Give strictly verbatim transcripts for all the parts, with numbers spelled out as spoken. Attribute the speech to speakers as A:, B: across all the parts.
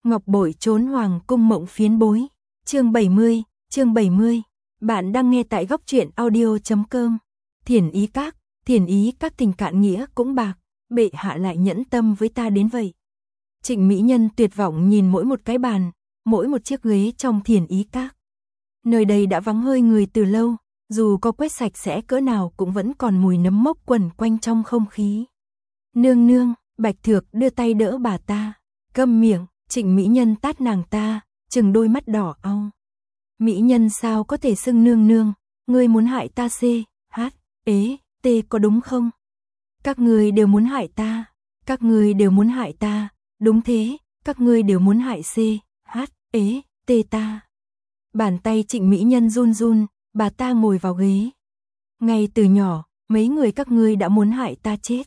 A: Ngọc bội trốn hoàng cung mộng phiến bối. Chương bảy mươi, chương bảy mươi. Bạn đang nghe tại góc truyện audio chấm com. Thiền ý các, thiền ý các tình cạn nghĩa cũng bạc, bệ hạ lại nhẫn tâm với ta đến vậy. Trịnh mỹ nhân tuyệt vọng nhìn mỗi một cái bàn, mỗi một chiếc ghế trong thiền ý các. Nơi đây đã vắng hơi người từ lâu, dù có quét sạch sẽ cỡ nào cũng vẫn còn mùi nấm mốc quẩn quanh trong không khí. Nương nương, Bạch Thược đưa tay đỡ bà ta. Câm miệng, Trịnh mỹ nhân tát nàng ta, trừng đôi mắt đỏ au. Mỹ nhân sao có thể xưng nương nương, ngươi muốn hại ta c, h, ế, t có đúng không? Các ngươi đều muốn hại ta, các ngươi đều muốn hại ta, đúng thế, các ngươi đều muốn hại c, h, ế, t ta. Bàn tay Trịnh mỹ nhân run run, bà ta ngồi vào ghế. Ngay từ nhỏ, mấy người các ngươi đã muốn hại ta chết.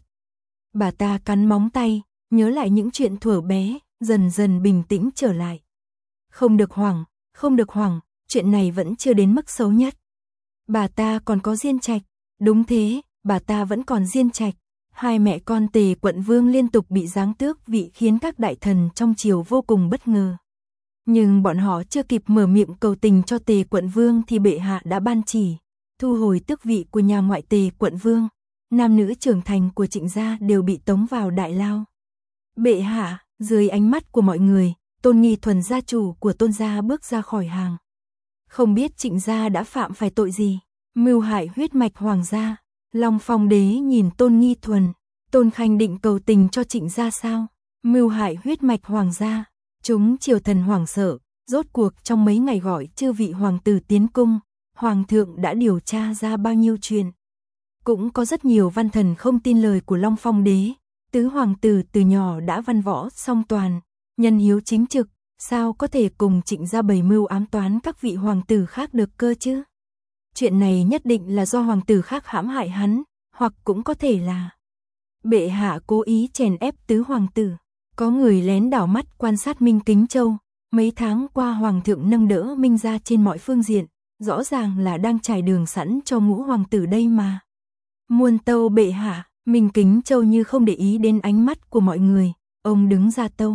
A: Bà ta cắn móng tay, nhớ lại những chuyện thuở bé, dần dần bình tĩnh trở lại. Không được hoảng, không được hoảng, chuyện này vẫn chưa đến mức xấu nhất. Bà ta còn có Diên Trạch, đúng thế, bà ta vẫn còn Diên Trạch. Hai mẹ con Tề quận vương liên tục bị giáng tước vị khiến các đại thần trong triều vô cùng bất ngờ. Nhưng bọn họ chưa kịp mở miệng cầu tình cho Tề quận vương thì bệ hạ đã ban chỉ, thu hồi tước vị của nhà ngoại Tề quận vương. Nam nữ trưởng thành của Trịnh gia đều bị tống vào đại lao. Bệ hạ, dưới ánh mắt của mọi người, Tôn Nghi Thuần gia chủ của Tôn gia bước ra khỏi hàng. Không biết Trịnh gia đã phạm phải tội gì, mưu hại huyết mạch hoàng gia. Long Phong đế nhìn Tôn Nghi Thuần, Tôn Khanh định cầu tình cho Trịnh gia sao? Mưu hại huyết mạch hoàng gia. Chúng triều thần hoảng sợ, rốt cuộc trong mấy ngày gọi chư vị hoàng tử tiến cung, hoàng thượng đã điều tra ra bao nhiêu chuyện. Cũng có rất nhiều văn thần không tin lời của Long Phong đế, tứ hoàng tử từ nhỏ đã văn võ song toàn, nhân hiếu chính trực, sao có thể cùng Trịnh gia bày mưu ám toán các vị hoàng tử khác được cơ chứ? Chuyện này nhất định là do hoàng tử khác hãm hại hắn, hoặc cũng có thể là bệ hạ cố ý chèn ép tứ hoàng tử. Có người lén đảo mắt quan sát Minh Kính Châu, mấy tháng qua hoàng thượng nâng đỡ Minh gia trên mọi phương diện, rõ ràng là đang trải đường sẵn cho ngũ hoàng tử đây mà. Muôn tâu bệ hạ, Minh Kính Châu như không để ý đến ánh mắt của mọi người, ông đứng ra tâu.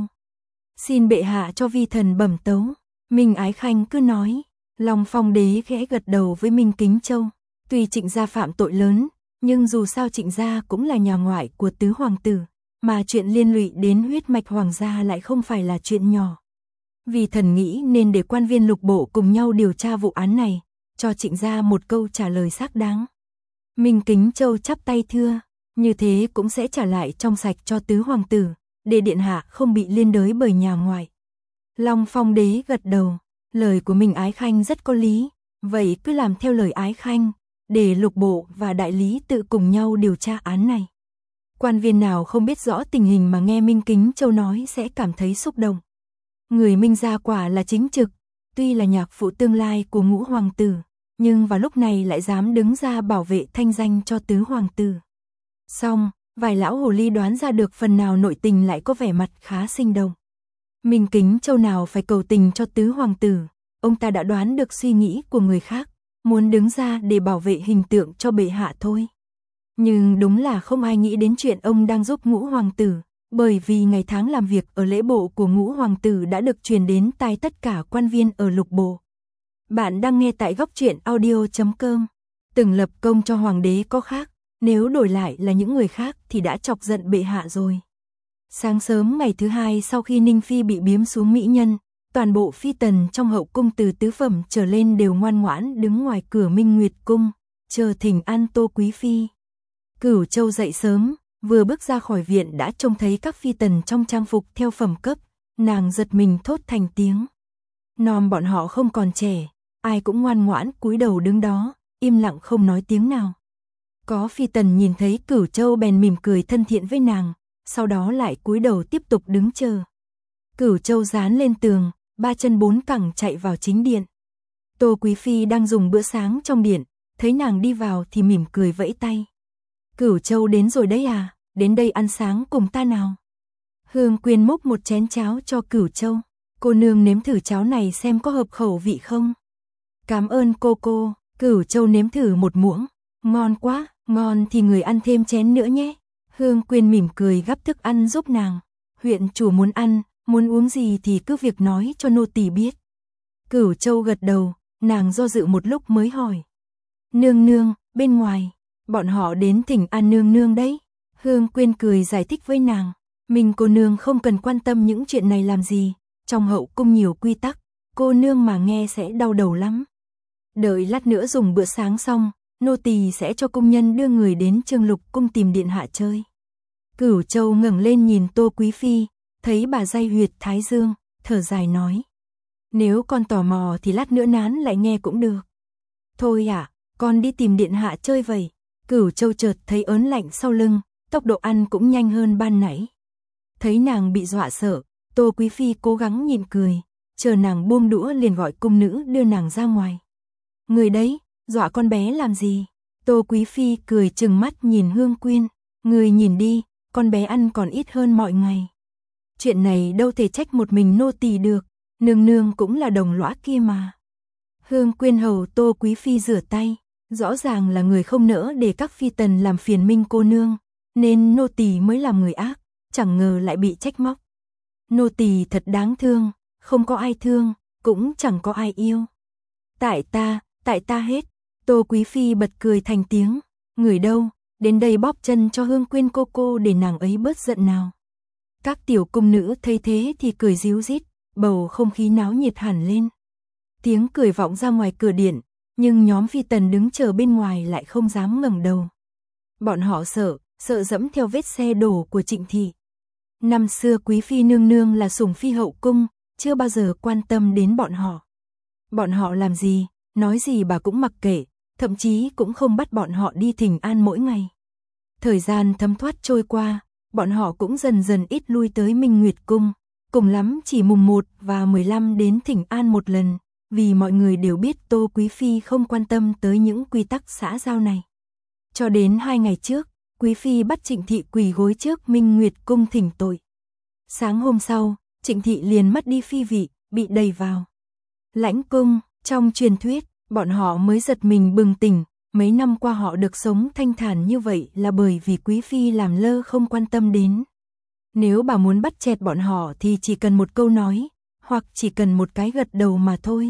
A: Xin bệ hạ cho vi thần bẩm tấu. Minh Ái Khanh cứ nói. Long Phong đế khẽ gật đầu với Minh Kính Châu. Tuy Trịnh gia phạm tội lớn, nhưng dù sao Trịnh gia cũng là nhà ngoại của tứ hoàng tử, mà chuyện liên lụy đến huyết mạch hoàng gia lại không phải là chuyện nhỏ. Vì thần nghĩ nên để quan viên lục bộ cùng nhau điều tra vụ án này, cho Trịnh gia một câu trả lời xác đáng. Minh Kính Châu chắp tay thưa, như thế cũng sẽ trả lại trong sạch cho tứ hoàng tử, để điện hạ không bị liên đới bởi nhà ngoại. Long Phong đế gật đầu, lời của Minh Ái Khanh rất có lý, vậy cứ làm theo lời Ái Khanh, để lục bộ và đại lý tự cùng nhau điều tra án này. Quan viên nào không biết rõ tình hình mà nghe Minh Kính Châu nói sẽ cảm thấy xúc động. Người Minh gia quả là chính trực, tuy là nhạc phụ tương lai của ngũ hoàng tử, nhưng vào lúc này lại dám đứng ra bảo vệ thanh danh cho tứ hoàng tử. Xong, vài lão hồ ly đoán ra được phần nào nội tình lại có vẻ mặt khá sinh động. Minh Kính Châu nào phải cầu tình cho tứ hoàng tử, ông ta đã đoán được suy nghĩ của người khác, muốn đứng ra để bảo vệ hình tượng cho bệ hạ thôi. Nhưng đúng là không ai nghĩ đến chuyện ông đang giúp ngũ hoàng tử, bởi vì ngày tháng làm việc ở lễ bộ của ngũ hoàng tử đã được truyền đến tai tất cả quan viên ở lục bộ. Bạn đang nghe tại góc truyện audio chấm com. Từng lập công cho hoàng đế có khác, nếu đổi lại là những người khác thì đã chọc giận bệ hạ rồi. Sáng sớm ngày thứ hai sau khi Ninh Phi bị biếm xuống mỹ nhân, toàn bộ phi tần trong hậu cung từ tứ phẩm trở lên đều ngoan ngoãn đứng ngoài cửa Minh Nguyệt cung, chờ thỉnh an Tô Quý Phi. Cửu Châu dậy sớm, vừa bước ra khỏi viện đã trông thấy các phi tần trong trang phục theo phẩm cấp, nàng giật mình thốt thành tiếng. Nom bọn họ không còn trẻ, ai cũng ngoan ngoãn cúi đầu đứng đó, im lặng không nói tiếng nào. Có phi tần nhìn thấy Cửu Châu bèn mỉm cười thân thiện với nàng, sau đó lại cúi đầu tiếp tục đứng chờ. Cửu Châu dán lên tường, ba chân bốn cẳng chạy vào chính điện. Tô Quý Phi đang dùng bữa sáng trong điện, thấy nàng đi vào thì mỉm cười vẫy tay. Cửu Châu đến rồi đấy à, đến đây ăn sáng cùng ta nào. Hương Quyên múc một chén cháo cho Cửu Châu. Cô nương nếm thử cháo này xem có hợp khẩu vị không. Cảm ơn cô cô. Cửu Châu nếm thử một muỗng. Ngon quá, ngon thì người ăn thêm chén nữa nhé. Hương Quyên mỉm cười gắp thức ăn giúp nàng. Huyện chủ muốn ăn, muốn uống gì thì cứ việc nói cho nô tỳ biết. Cửu Châu gật đầu, nàng do dự một lúc mới hỏi. Nương nương, bên ngoài, bọn họ đến thỉnh an nương nương đấy. Hương Quyên cười giải thích với nàng, mình cô nương không cần quan tâm những chuyện này làm gì, trong hậu cung nhiều quy tắc, cô nương mà nghe sẽ đau đầu lắm. Đợi lát nữa dùng bữa sáng xong, nô tỳ sẽ cho công nhân đưa người đến Trương Lục cung tìm điện hạ chơi. Cửu Châu ngẩng lên nhìn Tô Quý Phi, thấy bà day huyệt thái dương, thở dài nói. Nếu con tò mò thì lát nữa nán lại nghe cũng được. Thôi ạ, à, con đi tìm điện hạ chơi vậy. Cửu Châu chợt thấy ớn lạnh sau lưng, tốc độ ăn cũng nhanh hơn ban nãy. Thấy nàng bị dọa sợ, Tô Quý Phi cố gắng nhịn cười, chờ nàng buông đũa liền gọi cung nữ đưa nàng ra ngoài. Người đấy, dọa con bé làm gì? Tô Quý Phi cười trừng mắt nhìn Hương Quyên, người nhìn đi, con bé ăn còn ít hơn mọi ngày. Chuyện này đâu thể trách một mình nô tỳ được, nương nương cũng là đồng lõa kia mà. Hương Quyên hầu Tô Quý Phi rửa tay, rõ ràng là người không nỡ để các phi tần làm phiền Minh cô nương, nên nô tỳ mới làm người ác, chẳng ngờ lại bị trách móc. Nô tỳ thật đáng thương, không có ai thương, cũng chẳng có ai yêu. Tại ta, tại ta hết. Tô Quý Phi bật cười thành tiếng, người đâu, đến đây bóp chân cho Hương Quyên cô cô để nàng ấy bớt giận nào. Các tiểu cung nữ thấy thế thì cười ríu rít, bầu không khí náo nhiệt hẳn lên. Tiếng cười vọng ra ngoài cửa điện, nhưng nhóm phi tần đứng chờ bên ngoài lại không dám ngẩng đầu. Bọn họ sợ, sợ dẫm theo vết xe đổ của Trịnh thị. Năm xưa Quý Phi nương nương là sủng phi hậu cung, chưa bao giờ quan tâm đến bọn họ. Bọn họ làm gì, nói gì bà cũng mặc kệ, thậm chí cũng không bắt bọn họ đi thỉnh an mỗi ngày. Thời gian thấm thoát trôi qua, bọn họ cũng dần dần ít lui tới Minh Nguyệt cung, cùng lắm chỉ mùng một và mười lăm đến thỉnh an một lần, vì mọi người đều biết Tô Quý Phi không quan tâm tới những quy tắc xã giao này. Cho đến hai ngày trước, Quý Phi bắt Trịnh thị quỳ gối trước Minh Nguyệt cung thỉnh tội. Sáng hôm sau, Trịnh thị liền mất đi phi vị, bị đày vào Lãnh cung. Trong truyền thuyết, bọn họ mới giật mình bừng tỉnh, mấy năm qua họ được sống thanh thản như vậy là bởi vì Quý Phi làm lơ không quan tâm đến. Nếu bà muốn bắt chẹt bọn họ thì chỉ cần một câu nói, hoặc chỉ cần một cái gật đầu mà thôi.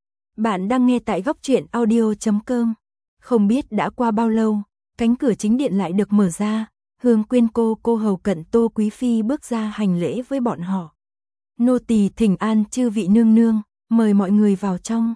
A: Bạn đang nghe tại góc truyện audio chấm com. Không biết đã qua bao lâu, cánh cửa chính điện lại được mở ra, Hương Quyên cô cô hầu cận Tô Quý Phi bước ra hành lễ với bọn họ. Nô tỳ thỉnh an chư vị nương nương, mời mọi người vào trong.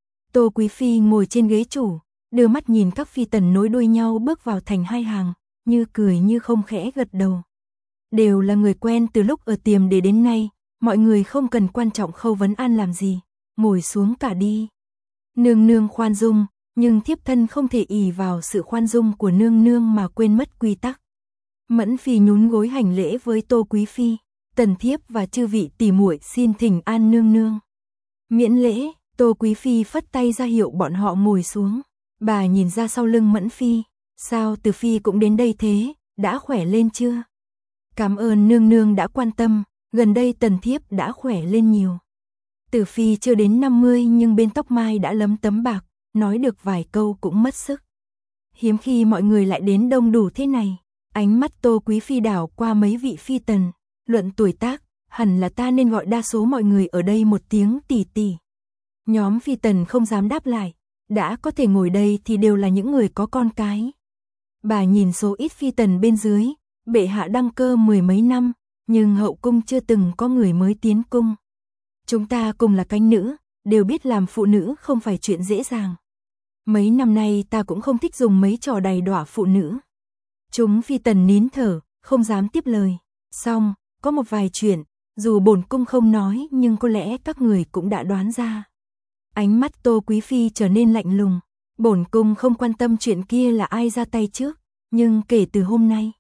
A: Tô Quý Phi ngồi trên ghế chủ, đưa mắt nhìn các phi tần nối đuôi nhau bước vào thành hai hàng, như cười như không khẽ gật đầu. Đều là người quen từ lúc ở tiềm để đến nay, mọi người không cần quan trọng khâu vấn an làm gì, ngồi xuống cả đi. Nương nương khoan dung, nhưng thiếp thân không thể ỷ vào sự khoan dung của nương nương mà quên mất quy tắc. Mẫn Phi nhún gối hành lễ với Tô Quý Phi, tần thiếp và chư vị tỷ muội xin thỉnh an nương nương. Miễn lễ. Tô Quý Phi phất tay ra hiệu bọn họ ngồi xuống. Bà nhìn ra sau lưng Mẫn Phi, sao Từ Phi cũng đến đây thế, đã khỏe lên chưa? Cảm ơn nương nương đã quan tâm, gần đây tần thiếp đã khỏe lên nhiều. Từ Phi chưa đến năm mươi nhưng bên tóc mai đã lấm tấm bạc, nói được vài câu cũng mất sức. Hiếm khi mọi người lại đến đông đủ thế này, ánh mắt Tô Quý Phi đảo qua mấy vị phi tần, luận tuổi tác, hẳn là ta nên gọi đa số mọi người ở đây một tiếng tỷ tỷ. Nhóm phi tần không dám đáp lại, đã có thể ngồi đây thì đều là những người có con cái. Bà nhìn số ít phi tần bên dưới, bệ hạ đăng cơ mười mấy năm, nhưng hậu cung chưa từng có người mới tiến cung. Chúng ta cùng là cánh nữ, đều biết làm phụ nữ không phải chuyện dễ dàng. Mấy năm nay ta cũng không thích dùng mấy trò đầy đọa phụ nữ. Chúng phi tần nín thở, không dám tiếp lời. Xong, có một vài chuyện, dù bổn cung không nói nhưng có lẽ các người cũng đã đoán ra. Ánh mắt Tô Quý Phi trở nên lạnh lùng, bổn cung không quan tâm chuyện kia là ai ra tay trước, nhưng kể từ hôm nay.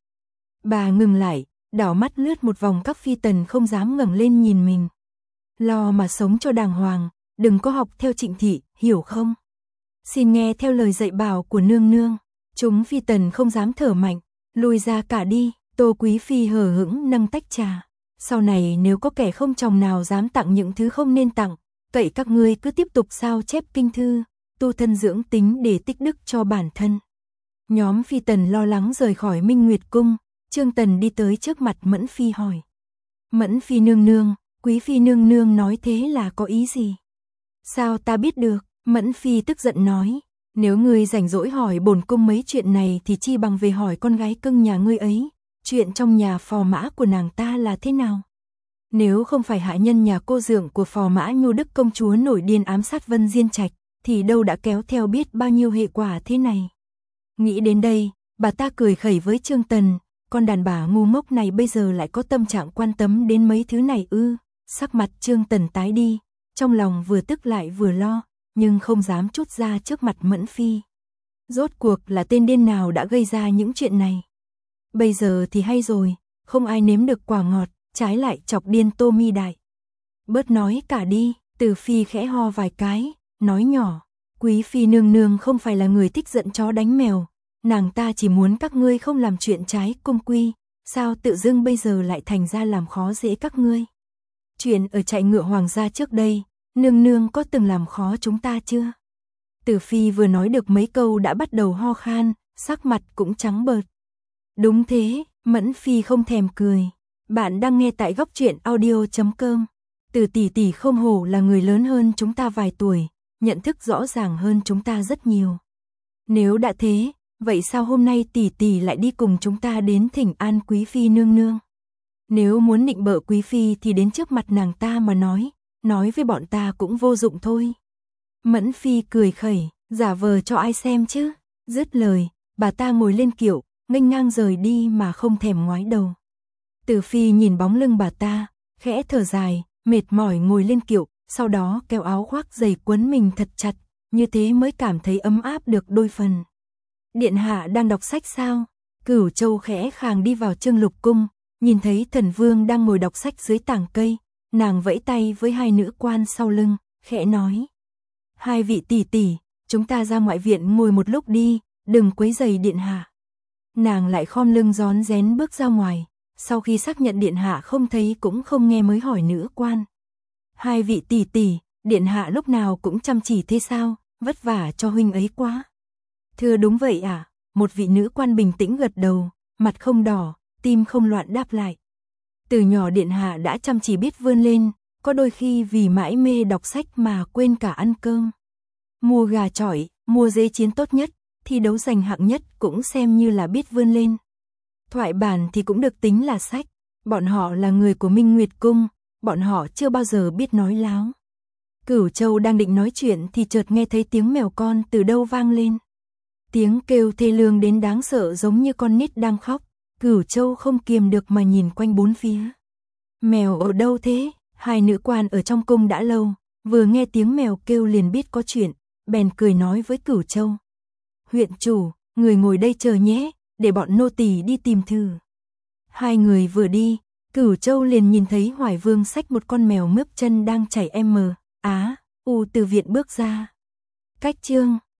A: Bà ngừng lại, đảo mắt lướt một vòng các phi tần không dám ngẩng lên nhìn mình. Lo mà sống cho đàng hoàng, đừng có học theo Trịnh thị, hiểu không? Xin nghe theo lời dạy bảo của nương nương. Chúng phi tần không dám thở mạnh, lùi ra cả đi. Tô Quý Phi hờ hững nâng tách trà. Sau này nếu có kẻ không chồng nào dám tặng những thứ không nên tặng, cậy các ngươi cứ tiếp tục sao chép kinh thư, tu thân dưỡng tính để tích đức cho bản thân. Nhóm phi tần lo lắng rời khỏi Minh Nguyệt cung, Trương Tần đi tới trước mặt Mẫn Phi hỏi. Mẫn Phi nương nương, Quý phi nương nương nói thế là có ý gì? Sao ta biết được? Mẫn phi tức giận nói, nếu ngươi rảnh rỗi hỏi bổn cung mấy chuyện này thì chi bằng về hỏi con gái cưng nhà ngươi ấy, chuyện trong nhà phò mã của nàng ta là thế nào? Nếu không phải hạ nhân nhà cô dượng của phò mã Nhu Đức công chúa nổi điên ám sát Vân Diên Trạch, thì đâu đã kéo theo biết bao nhiêu hệ quả thế này. Nghĩ đến đây, bà ta cười khẩy với Trương Tần, con đàn bà ngu ngốc này bây giờ lại có tâm trạng quan tâm đến mấy thứ này ư? Sắc mặt Trương Tần tái đi, trong lòng vừa tức lại vừa lo, nhưng không dám trút ra trước mặt Mẫn phi. Rốt cuộc là tên điên nào đã gây ra những chuyện này? Bây giờ thì hay rồi, không ai nếm được quả ngọt, trái lại chọc điên Tô Mi Đại. Bớt nói cả đi, Từ phi khẽ ho vài cái, nói nhỏ, quý phi nương nương không phải là người thích giận chó đánh mèo, nàng ta chỉ muốn các ngươi không làm chuyện trái cung quy, sao tự dưng bây giờ lại thành ra làm khó dễ các ngươi? Chuyện ở chạy ngựa hoàng gia trước đây, nương nương có từng làm khó chúng ta chưa? Từ phi vừa nói được mấy câu đã bắt đầu ho khan, sắc mặt cũng trắng bợt. Đúng thế, Mẫn phi không thèm cười. Bạn đang nghe tại góc truyện audio chấm com. Từ tỷ tỷ không hổ là người lớn hơn chúng ta vài tuổi, nhận thức rõ ràng hơn chúng ta rất nhiều. Nếu đã thế, vậy sao hôm nay tỷ tỷ lại đi cùng chúng ta đến thỉnh an quý phi nương nương? Nếu muốn nịnh bợ quý phi thì đến trước mặt nàng ta mà nói, nói với bọn ta cũng vô dụng thôi. Mẫn phi cười khẩy, giả vờ cho ai xem chứ? Dứt lời, bà ta ngồi lên kiệu, nghênh ngang rời đi mà không thèm ngoái đầu. Từ phi nhìn bóng lưng bà ta, khẽ thở dài, mệt mỏi ngồi lên kiệu, sau đó kéo áo khoác dày quấn mình thật chặt, như thế mới cảm thấy ấm áp được đôi phần. Điện hạ đang đọc sách sao? Cửu Châu khẽ khàng đi vào Trương Lục cung, nhìn thấy Thần Vương đang ngồi đọc sách dưới tảng cây, nàng vẫy tay với hai nữ quan sau lưng, khẽ nói: "Hai vị tỷ tỷ, chúng ta ra ngoại viện ngồi một lúc đi, đừng quấy rầy điện hạ." Nàng lại khom lưng rón rén bước ra ngoài, sau khi xác nhận điện hạ không thấy cũng không nghe mới hỏi nữ quan: "Hai vị tỷ tỷ, điện hạ lúc nào cũng chăm chỉ thế sao, vất vả cho huynh ấy quá." "Thưa đúng vậy ạ." À? Một vị nữ quan bình tĩnh gật đầu, mặt không đỏ, tim không loạn đáp lại. Từ nhỏ điện hạ đã chăm chỉ biết vươn lên, có đôi khi vì mãi mê đọc sách mà quên cả ăn cơm. Mua gà chọi, mua dế chiến tốt nhất, thi đấu giành hạng nhất cũng xem như là biết vươn lên. Thoại bản thì cũng được tính là sách, bọn họ là người của Minh Nguyệt Cung, bọn họ chưa bao giờ biết nói láo. Cửu Châu đang định nói chuyện thì chợt nghe thấy tiếng mèo con từ đâu vang lên. Tiếng kêu thê lương đến đáng sợ giống như con nít đang khóc, Cửu Châu không kiềm được mà nhìn quanh bốn phía. Mèo ở đâu thế? Hai nữ quan ở trong cung đã lâu, vừa nghe tiếng mèo kêu liền biết có chuyện, bèn cười nói với Cửu Châu: "Huyện chủ, người ngồi đây chờ nhé, để bọn nô tỳ đi tìm thử." Hai người vừa đi, Cửu Châu liền nhìn thấy Hoài Vương xách một con mèo mướp chân đang chảy em mờ, á, u từ viện bước ra. Cách chương